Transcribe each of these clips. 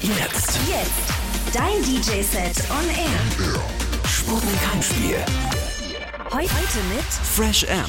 Jetzt. Dein DJ-Set on Air. Sputnik Heimspiel. Heute mit Fresh M.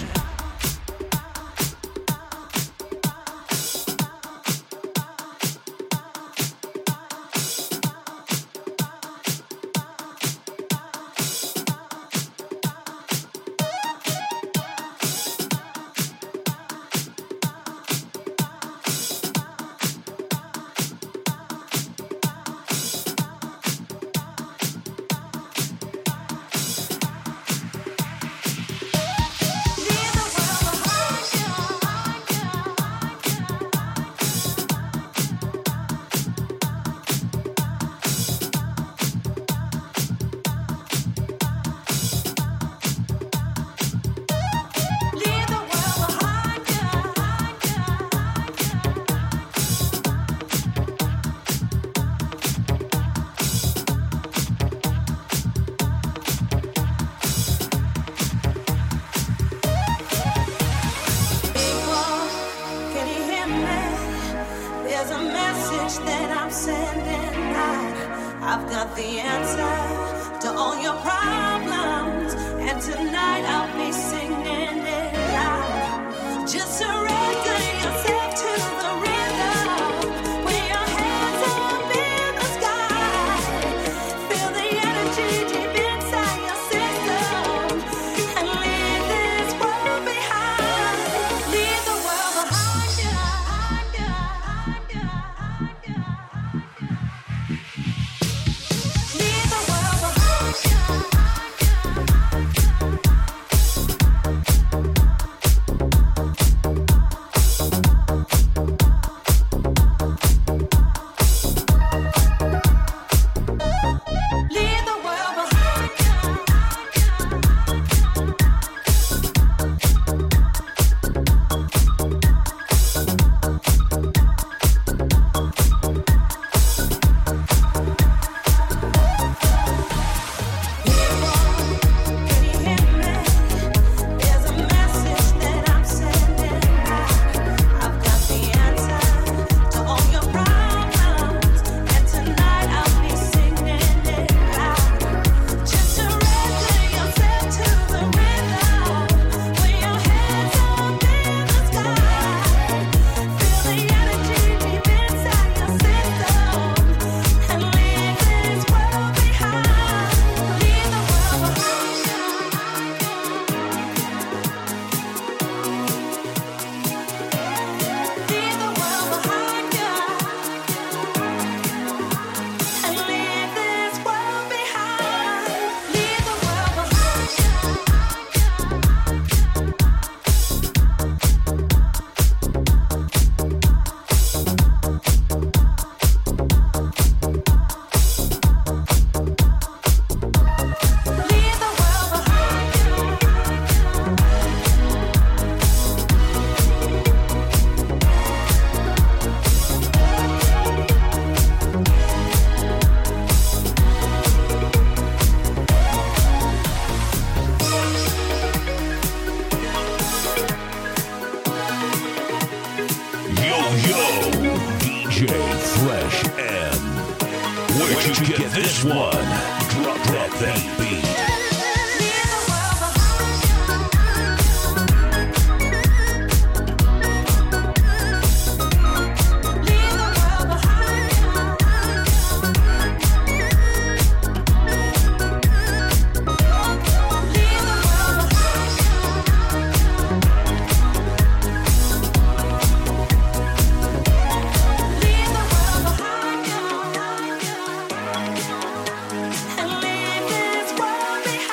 And leave this world behind.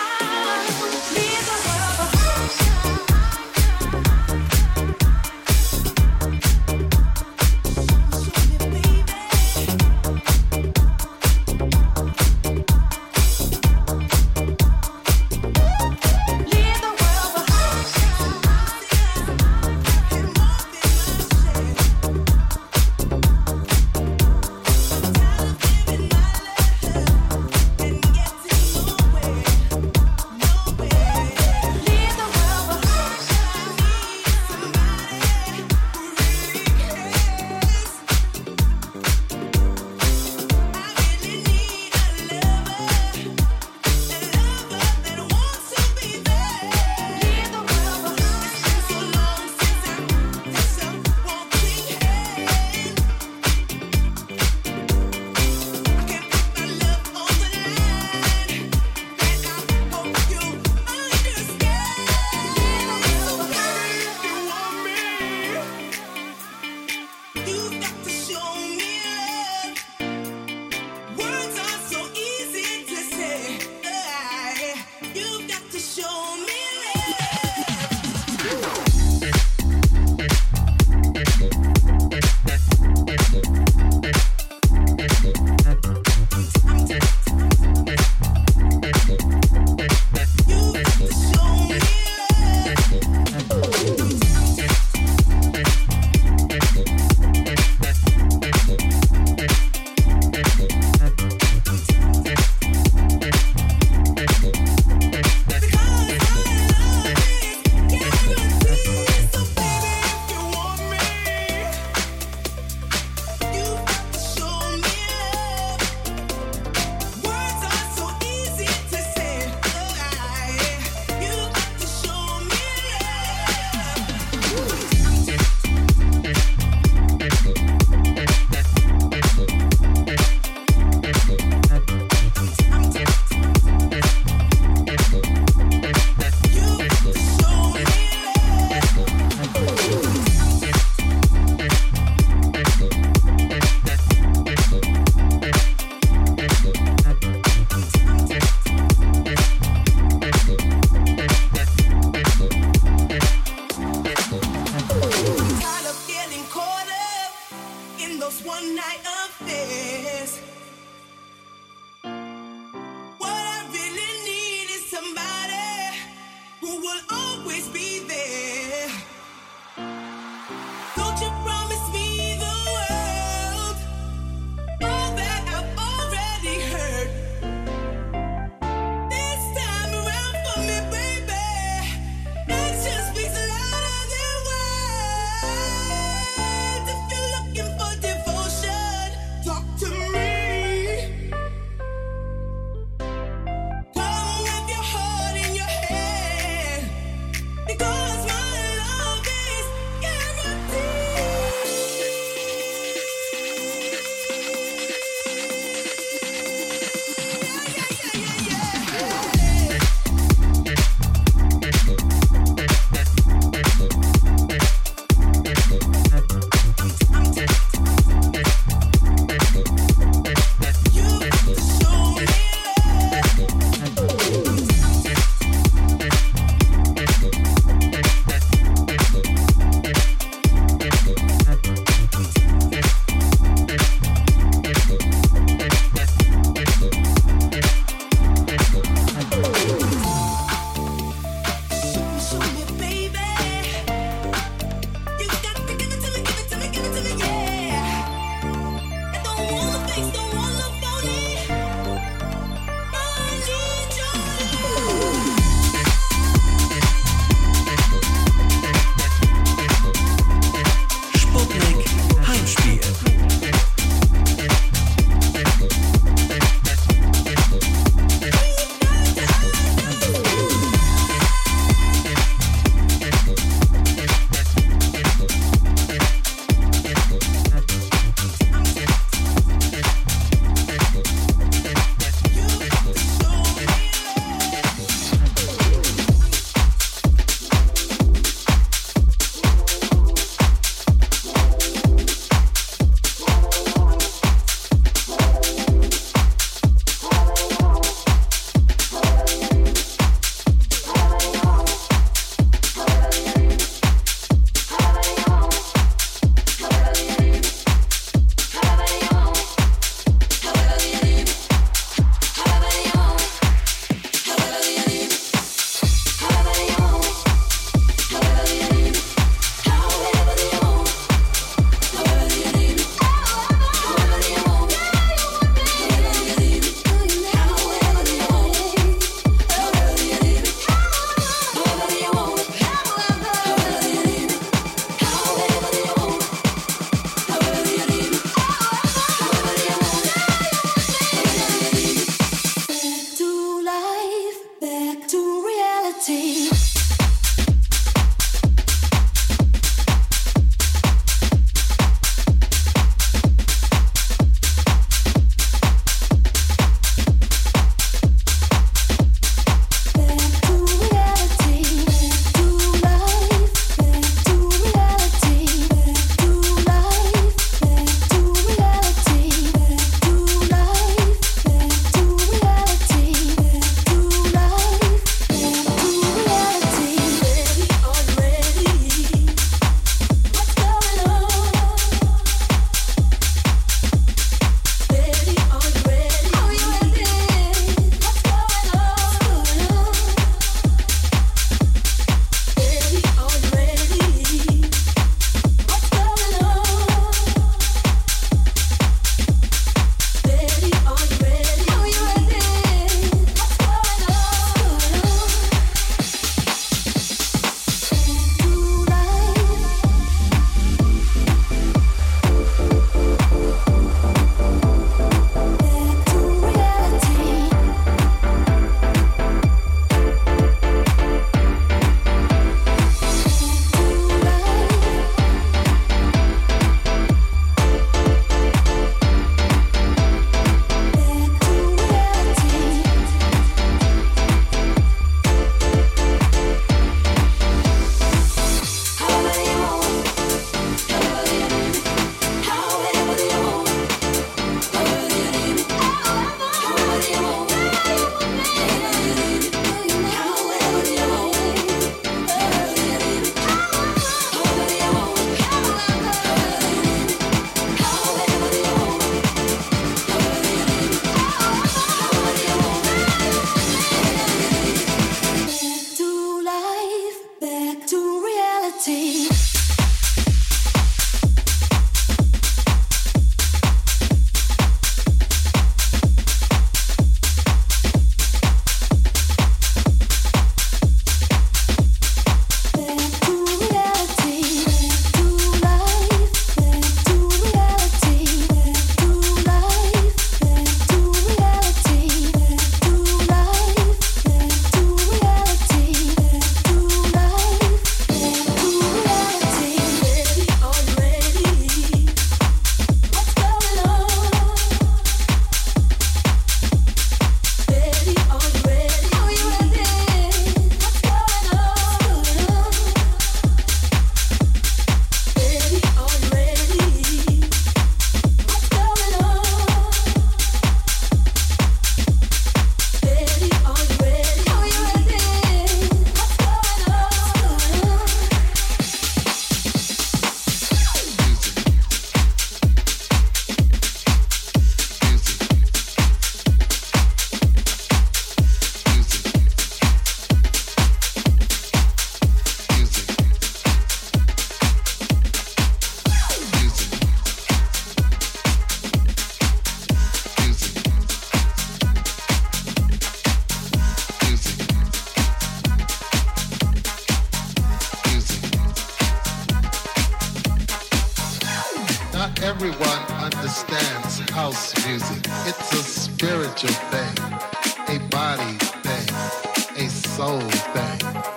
understands house music. It's a spiritual thing, a body thing, a soul thing,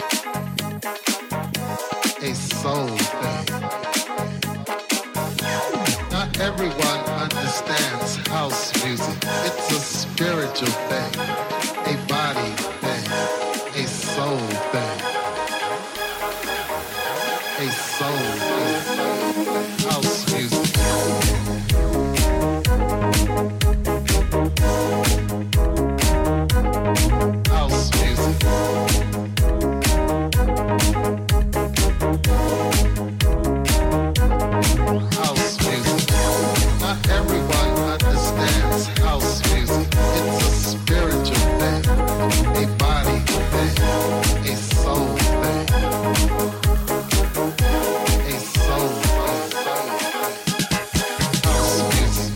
a soul thing. Not everyone understands house music. It's a spiritual thing, a body thing, a soul thing, a soul thing. House music. House music. House music. Not everyone understands house music. It's a spiritual thing, a body thing, a soul thing, a soul thing. House music.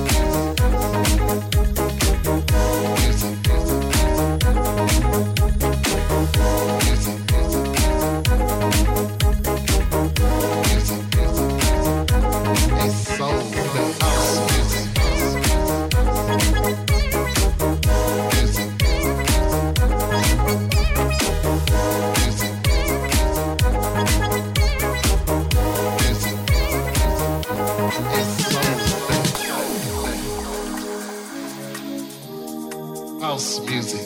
House music.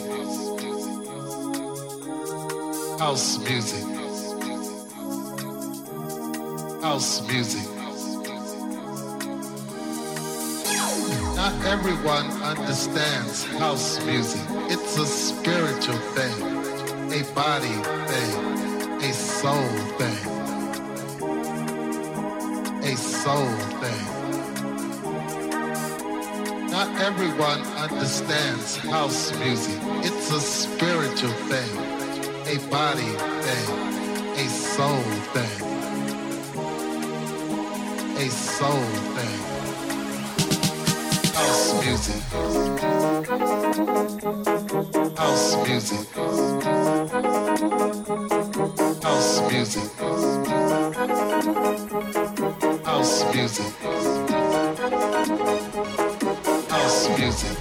House music. House music. Not everyone understands house music. It's a spiritual thing, a body thing, a soul thing, a soul thing. Not everyone understands house music. It's a spiritual thing, a body thing, a soul thing, a soul thing. House music. House music. House music. House music. House music.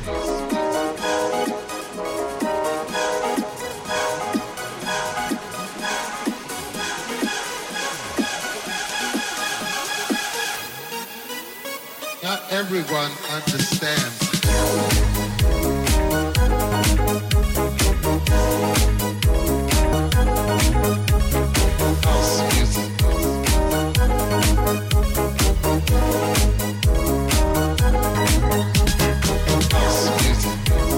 Not everyone understands. House music. House music.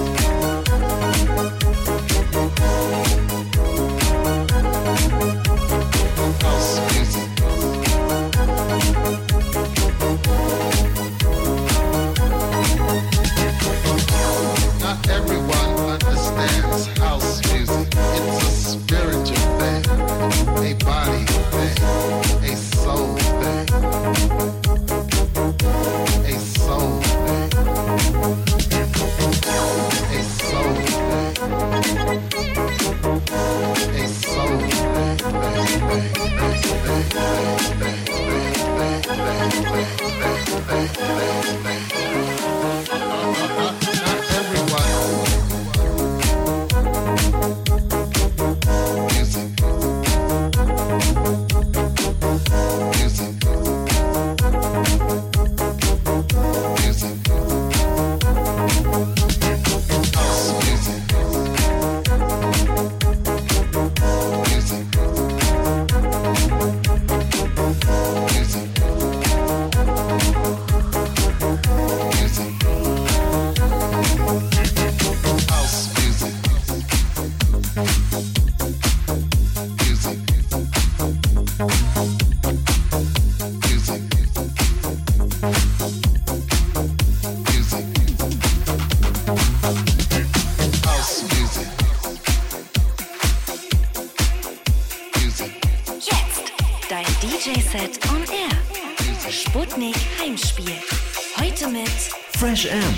House music. Not everyone understands house music. It's a spiritual thing, a body thing, a soul thing, a soul thing, a soul thing, a soul Not everyone. Music. Music. Music. House music. Music. Music. Music. House music. Music. Music. Music. House music. Music. Jetzt dein DJ-Set on Air. Sputnik Heimspiel. Heute mit Fresh Amp.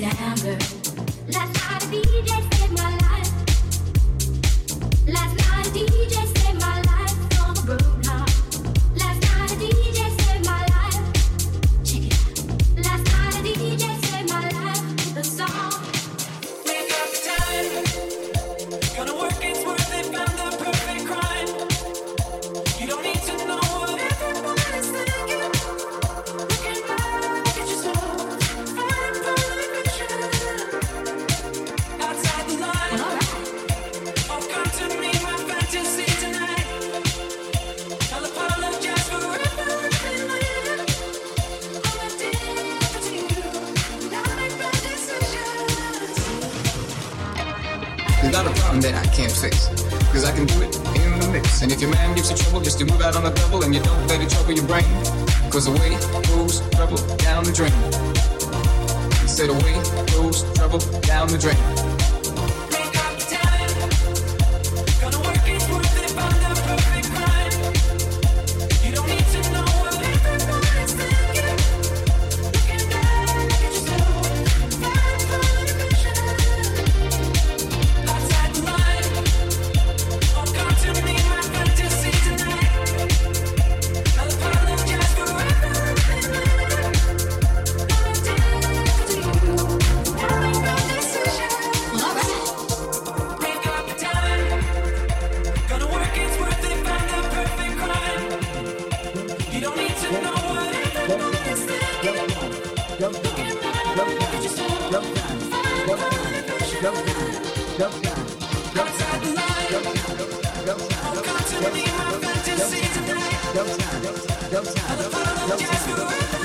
down, girl. Last night a DJ saved my life. Last night a DJ saved my life from a broken heart. Last night a DJ saved my life. Check it out. Last night a DJ saved my life with a song. Make up the time. Gonna work, it's worth it. Found the perfect crime. You don't need to know what everybody's thinking. Looking back at yourself, find perfection. Outside the line. Well, alright. Oh, come to me, my fantasy tonight. I'll apologize for everything later. All I did to you, now make bad decisions. There's not a problem that I can't fix, cause I can do it in the mix. And if your man gives you trouble, just to move out on the double, and you don't let it trouble your brain, cause away goes trouble down the drain. Said away goes trouble down the drain. Make up the time. Gonna work, it's worth it. Found the perfect crime. You don't need to know what everybody's thinking. Looking back at yourself, find perfection. Outside the line. Oh, come to me, my fantasy tonight. I'll apologize for everything later. All I did to you, now make bad decisions. Well, alright. Make up the time. Gonna work, it's worth it. Find the perfect crime. You don't need to know what everybody's thinking. Looking back at yourself, find perfection. Outside the line. Oh, come to me, my fantasy tonight. I'll apologize for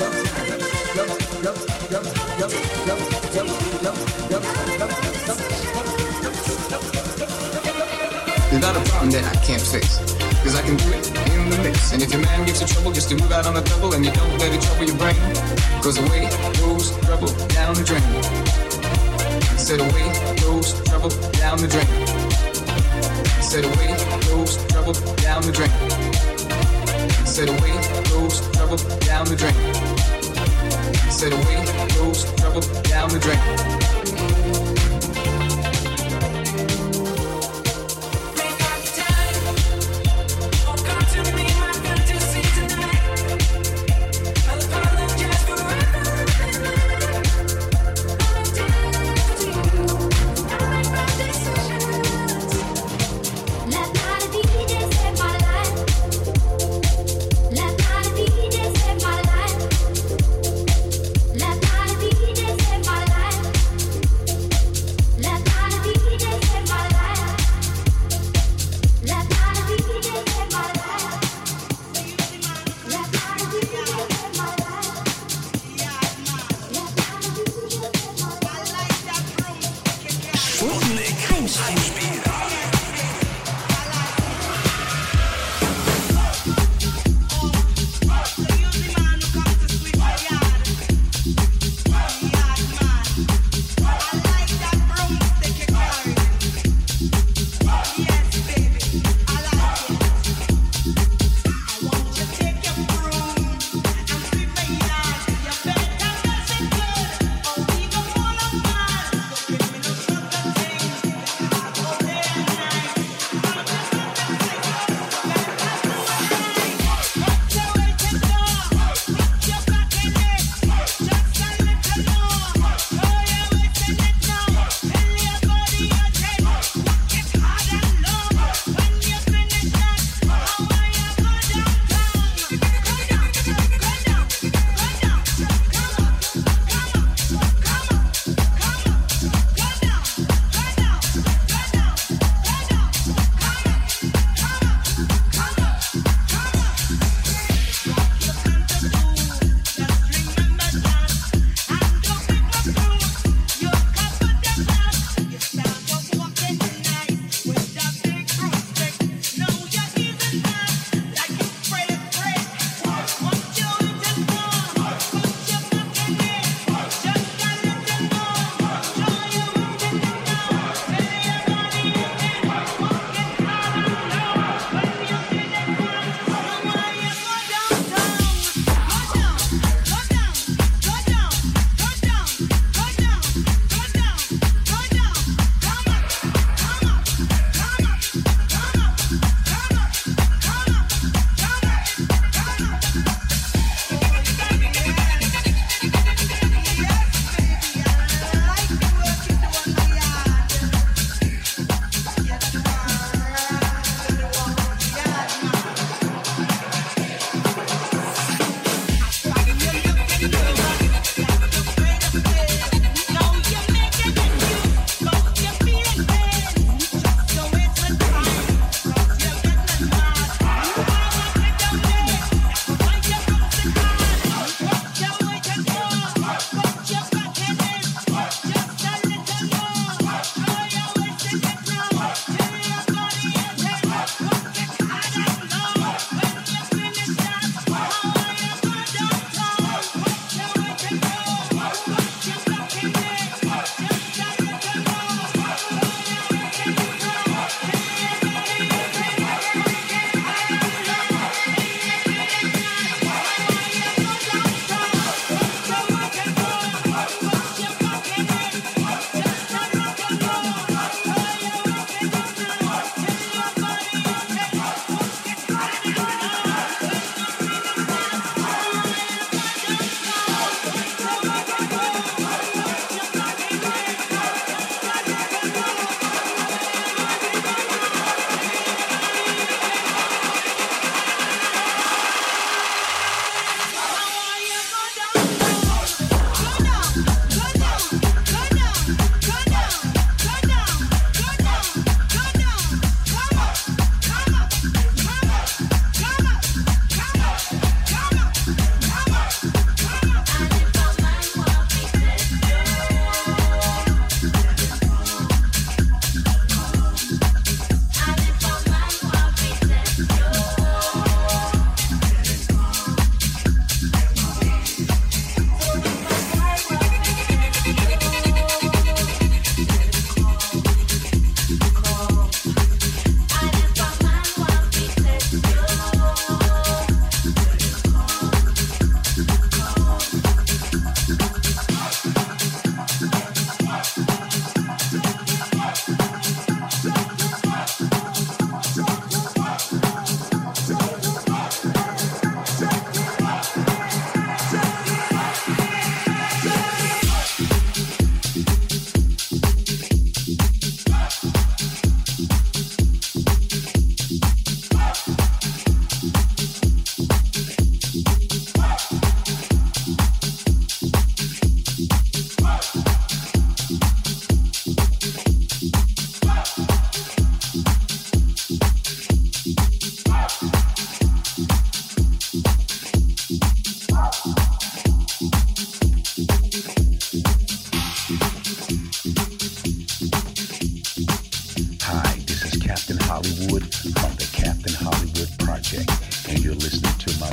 There's not a problem that I can't fix, cause I can do it in the mix. And if your man gives you trouble, just to move out on the double, and you don't let it trouble your brain, cause away goes trouble down the drain. Said away goes trouble down the drain. Said away goes trouble down the drain. Said away goes trouble down the drain. Said away goes trouble down the drain. Make up the time. Oh, come to me, my fantasy tonight. I'll apologize for everything later. All I did to you, now make bad decisions. Last night a DJ saved my life. Last night a DJ saved my life. Last night a DJ saved my life.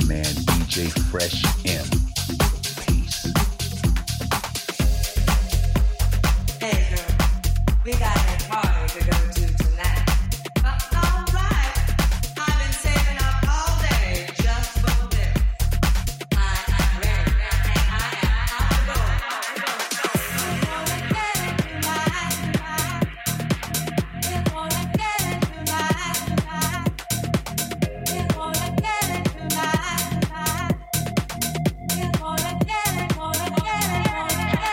man DJ Fresh M. Peace. Hey girl, we got a party to go to tonight. All right, I've been saving up all day just for this. I am ready. I am gonna get it tonight. We're gonna get it tonight. We're gonna get it tonight. We're gonna get it, gonna get it, gonna get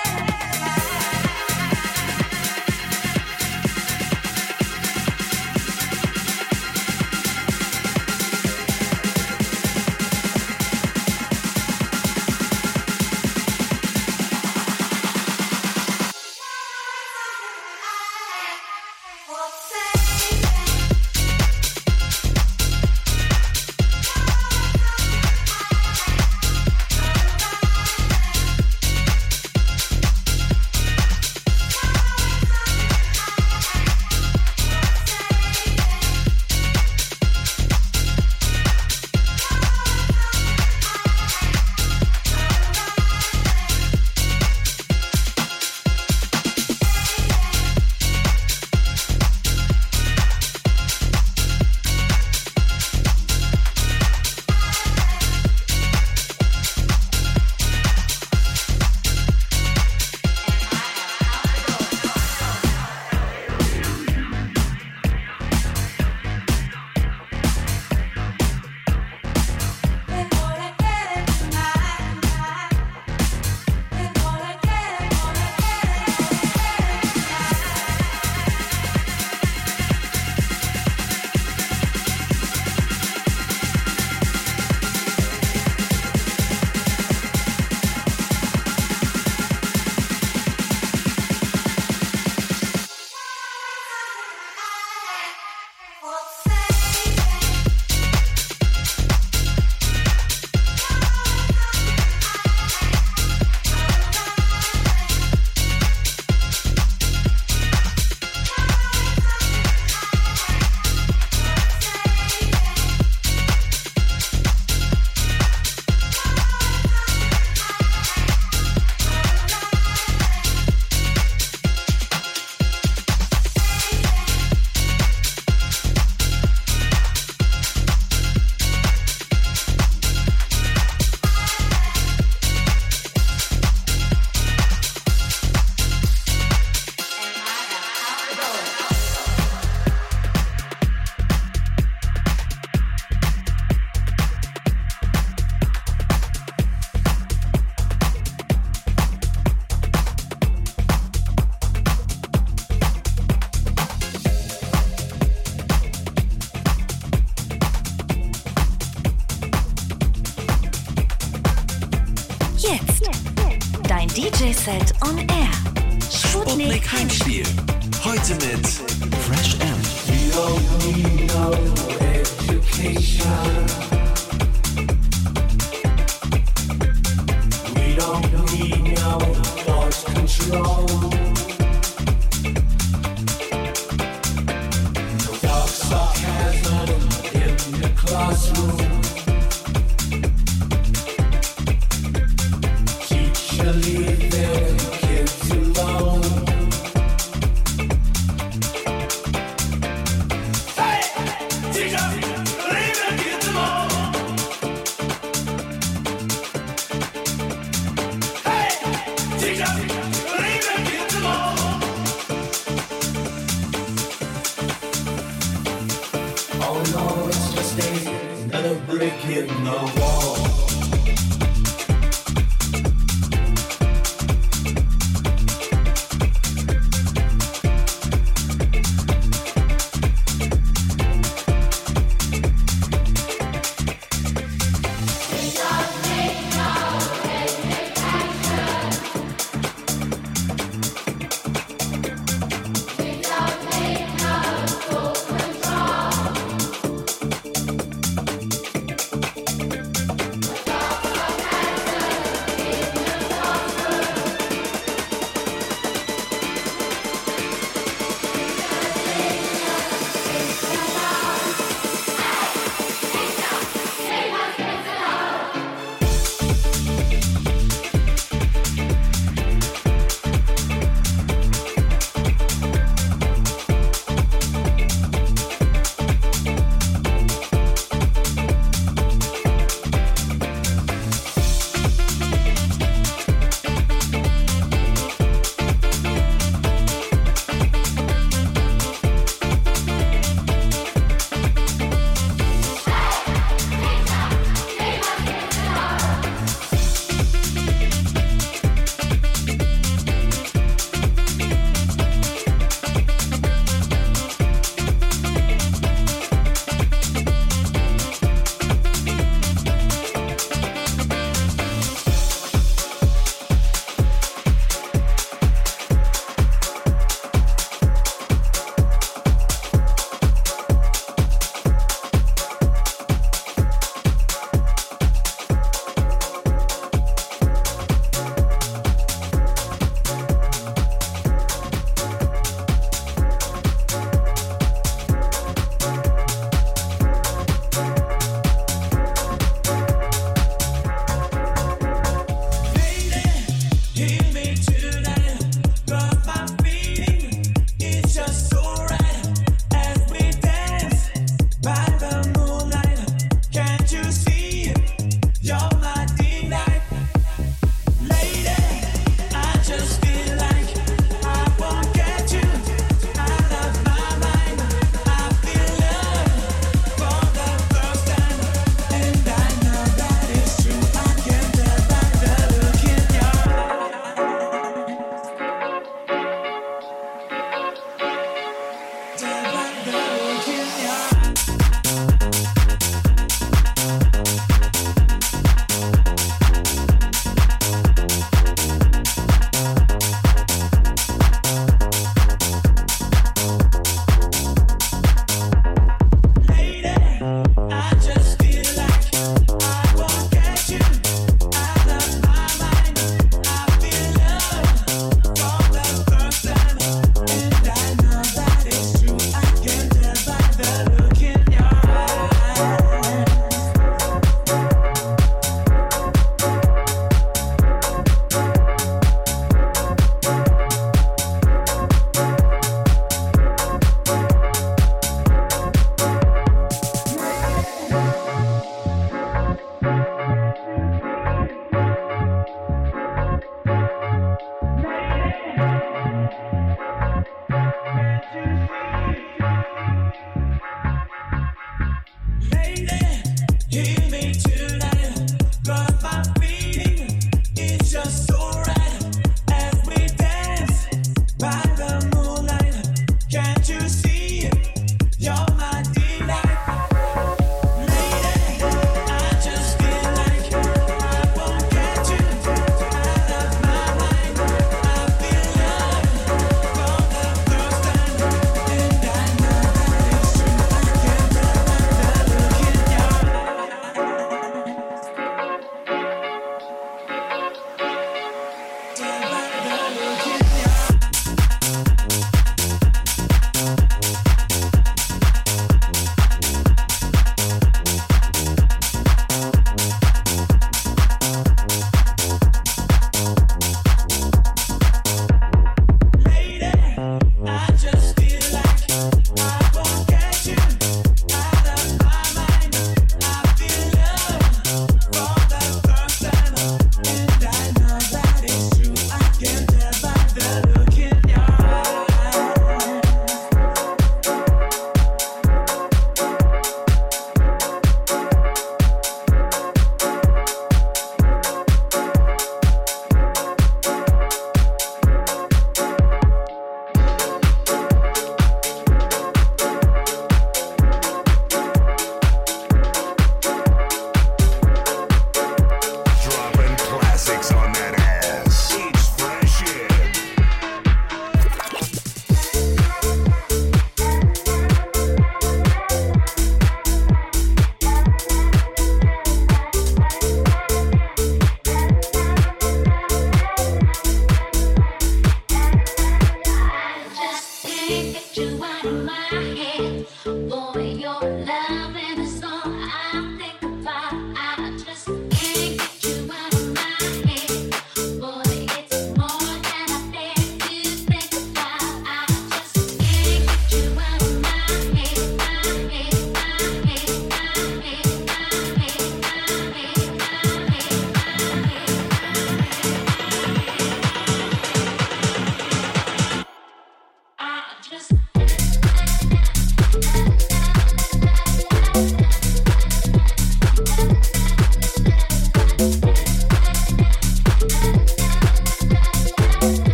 Jetzt dein DJ-Set on Air. Sputnik Heimspiel. Heute mit Fresh M. We don't need no education. We don't need no thought control. No dark sarcasm in the classroom. Teacher, leave them kids alone. Oh no, it's just another brick in the wall.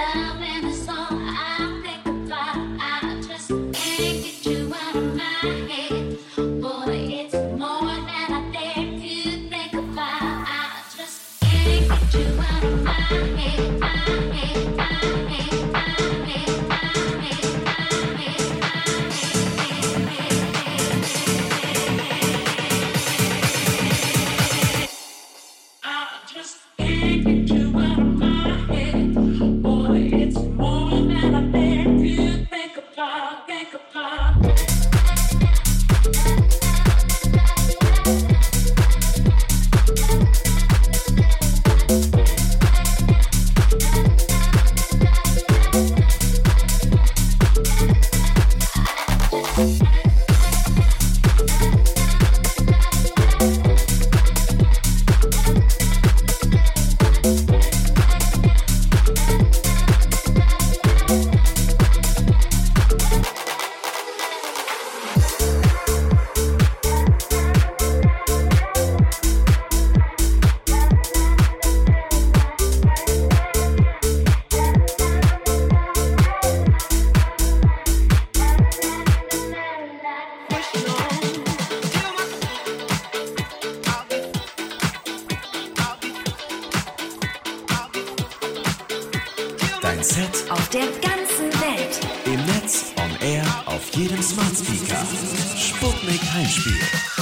Dein Set Auf der ganzen Welt. im Netz, on air, auf jedem Smart Speaker. Sputnik Heimspiel.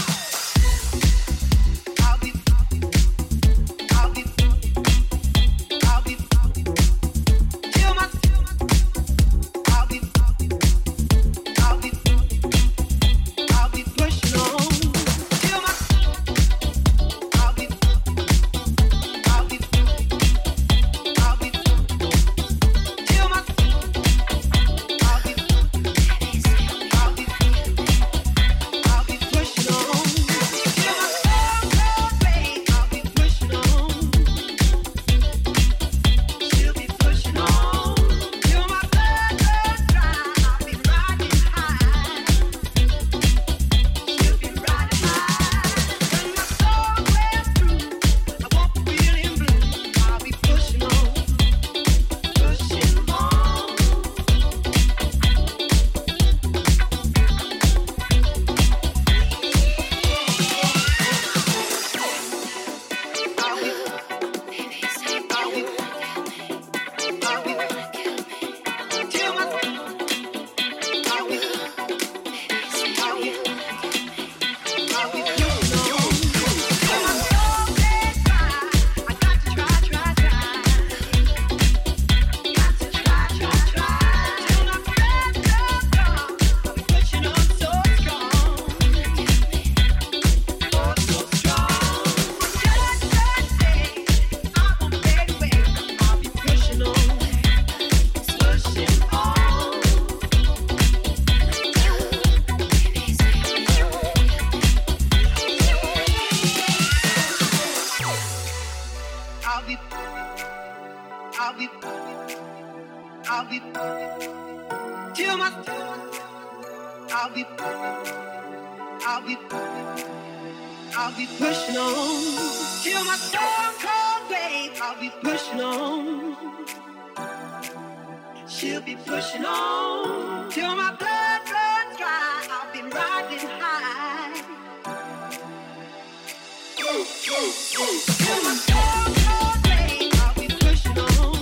I'll be pushing on till my stone cold grave. I'll be pushing on. She'll be pushing on till my blood runs dry. I'll be riding high till my stone cold grave. I'll be pushing on.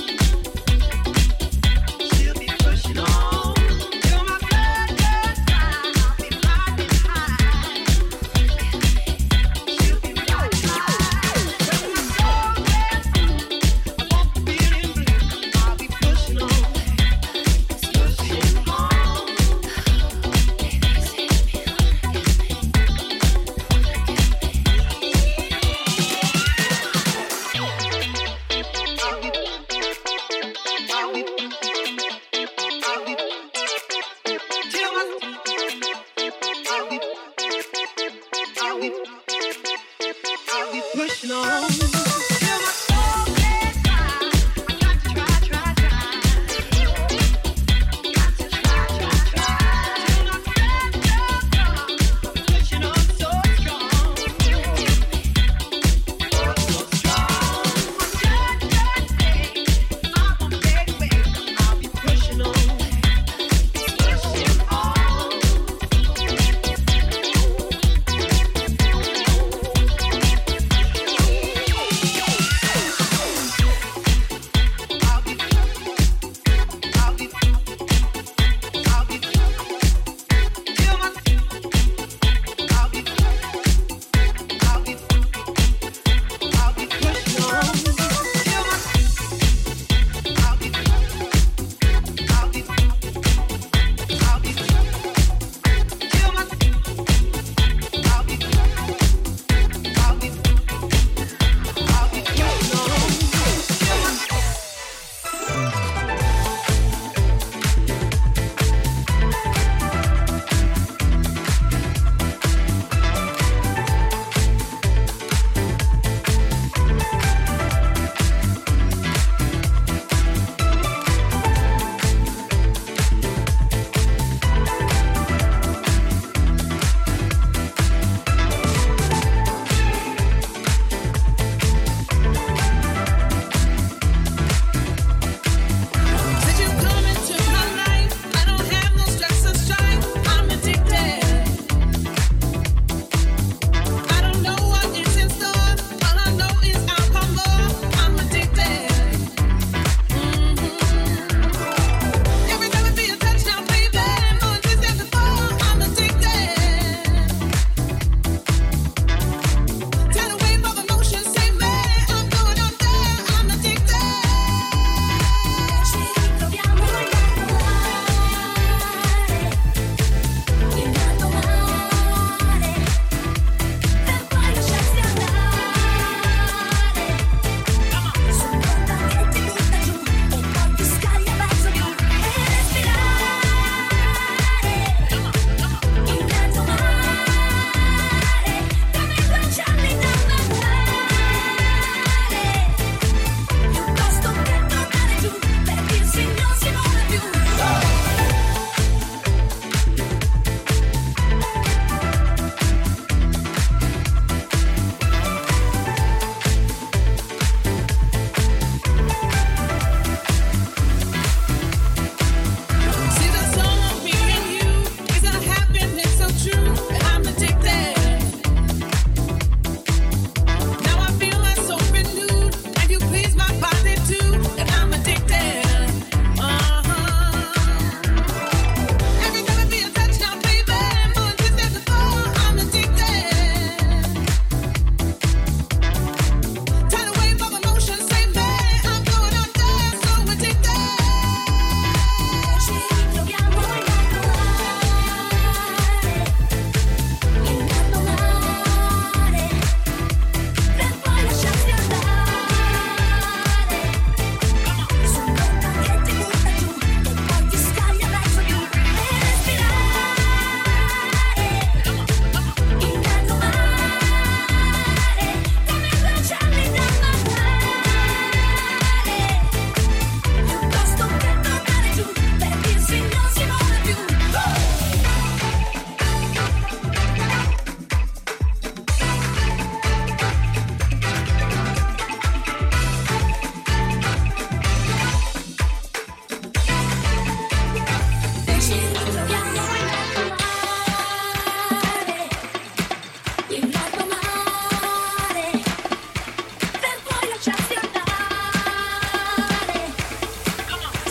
She'll be pushing on till my blood runs dry. I'll be riding high. She'll be riding high till my soul wears through. I won't be feeling blue. I'll be pushing on, pushing on.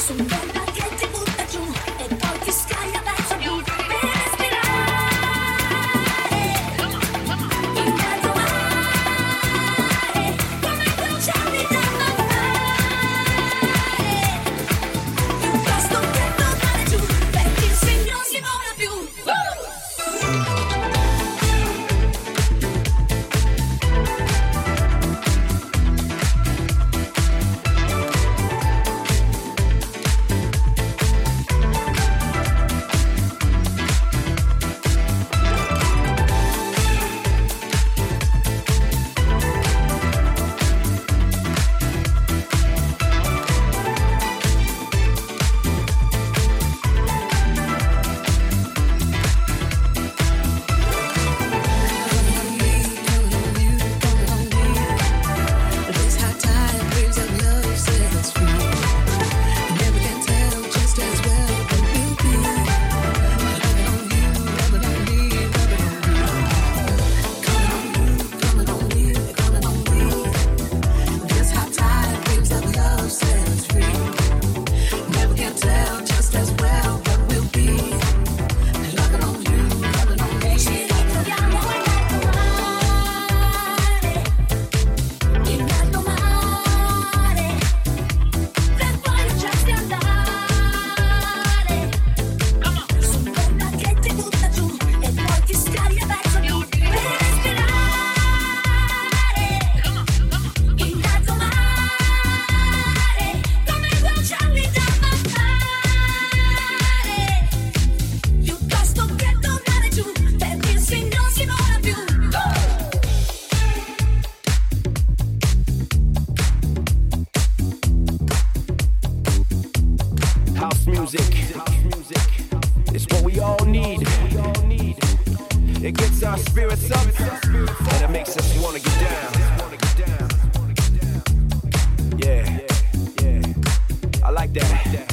Sull'onda che ti butta giù e poi ti scaglia verso più per respirare. In mezzo mare, come gli uccelli da mare. Piuttosto che tornare giù, perché il segno non si vola più. This hot tide brings up love, set us free. Never can tell just as well what we'll be. Loving on you, loving on me, loving on you. Coming on you, coming on me. This hot tide brings up love, set us free. Never can tell just as well what we'll be. Loving on you, loving on me. Ci ritroviamo in alto mare. In alto mare, per poi lasciarsi andare. Sull'onda che ti butta giù e poi ti scaglia verso più per respirare. In mezzo mare, come gli uccelli da mare. Piuttosto che tornare giù, perché il segno non si vola più. House music is what we all need. It gets our spirits up and it makes us want to get down. Yeah, I like that.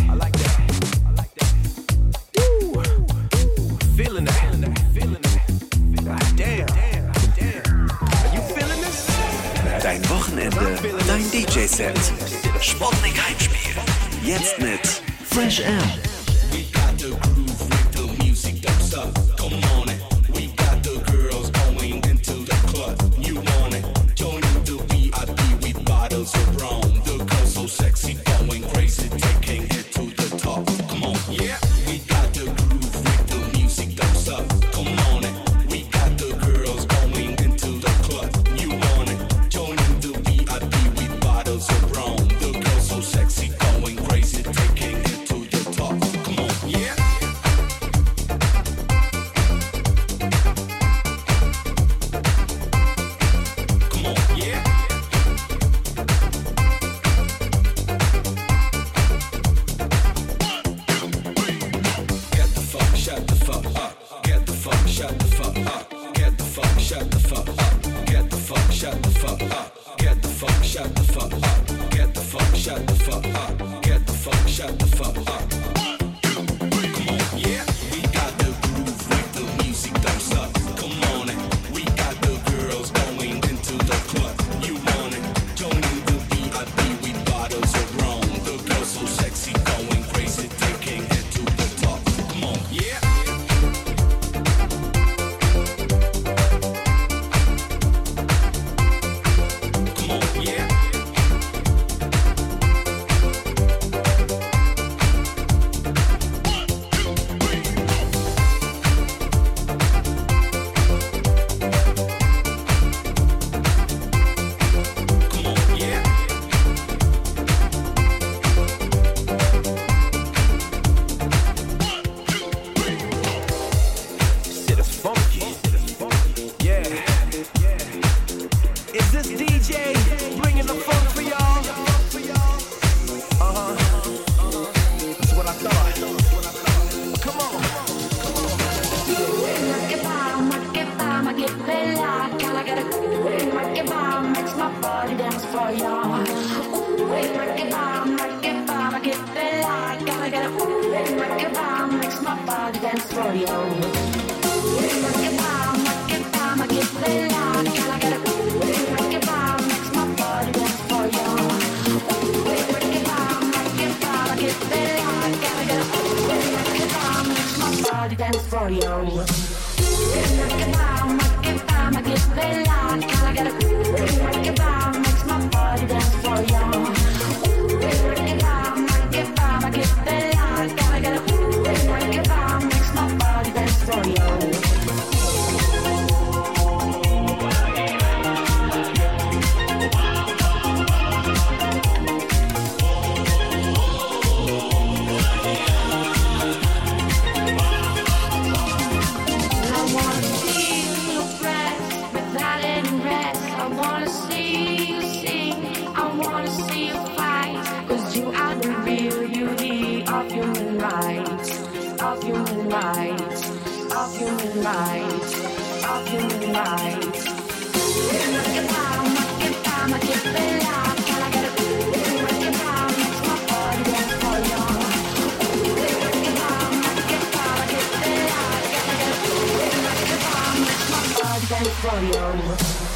Woo. Feeling that. God damn. Are you feeling this? Dein Wochenende, dein DJ-Set. Sputnik Heimspiel. Jetzt mit Fresh M. We got the groove with the music, don't stop. Come on it. We got the girls going into the club. You want it? Join the VIP with bottles of rum. The girls so sexy, going crazy, taking it to the top. Come on, yeah. We got the groove with the music, don't stop. Come on it. We got the girls going into the club. You want it? Join the VIP with bottles of rum. The girls so sexy, going crazy, taking it to the top. Come on, yeah. Come on, yeah. Get the fuck, shut the fuck up. Get the fuck, shut the fuck up. Get the fuck, shut the fuck up. Get the fuck, shut the fuck up. Get the fuck, shut the fuck up. Get the fuck, shut the fuck up. Get the fuck, shut the fuck up. Come on, yeah. We got the groove with the music, don't stop. Come on, it. We got the girls going into the club. You want it? Joining the VIP with bottles of rum. The girls so sexy, going crazy, taking it to the top. Come on, yeah. Come on, yeah. Come on, yeah. Shit is funky. Yeah. Is this DJ bringing the funk for y'all? That's what I thought. Come on. Ma che bella, gotta get it. Ma che bomb, makes my body dance for ya. Ma che bella, gotta get it. Ma che bomb, makes my body dance for ya. Ma che bomb, ma che bella, gotta get it. Ma che bomb, makes my body dance for ya. Ma che bomb, ma che bella. body dance for you. Rock it down, I get bella. Can I get a rock it down, makes my body dance for you. Rock it down, I get bella. Can I get a rock it down, makes my body dance for you. For you.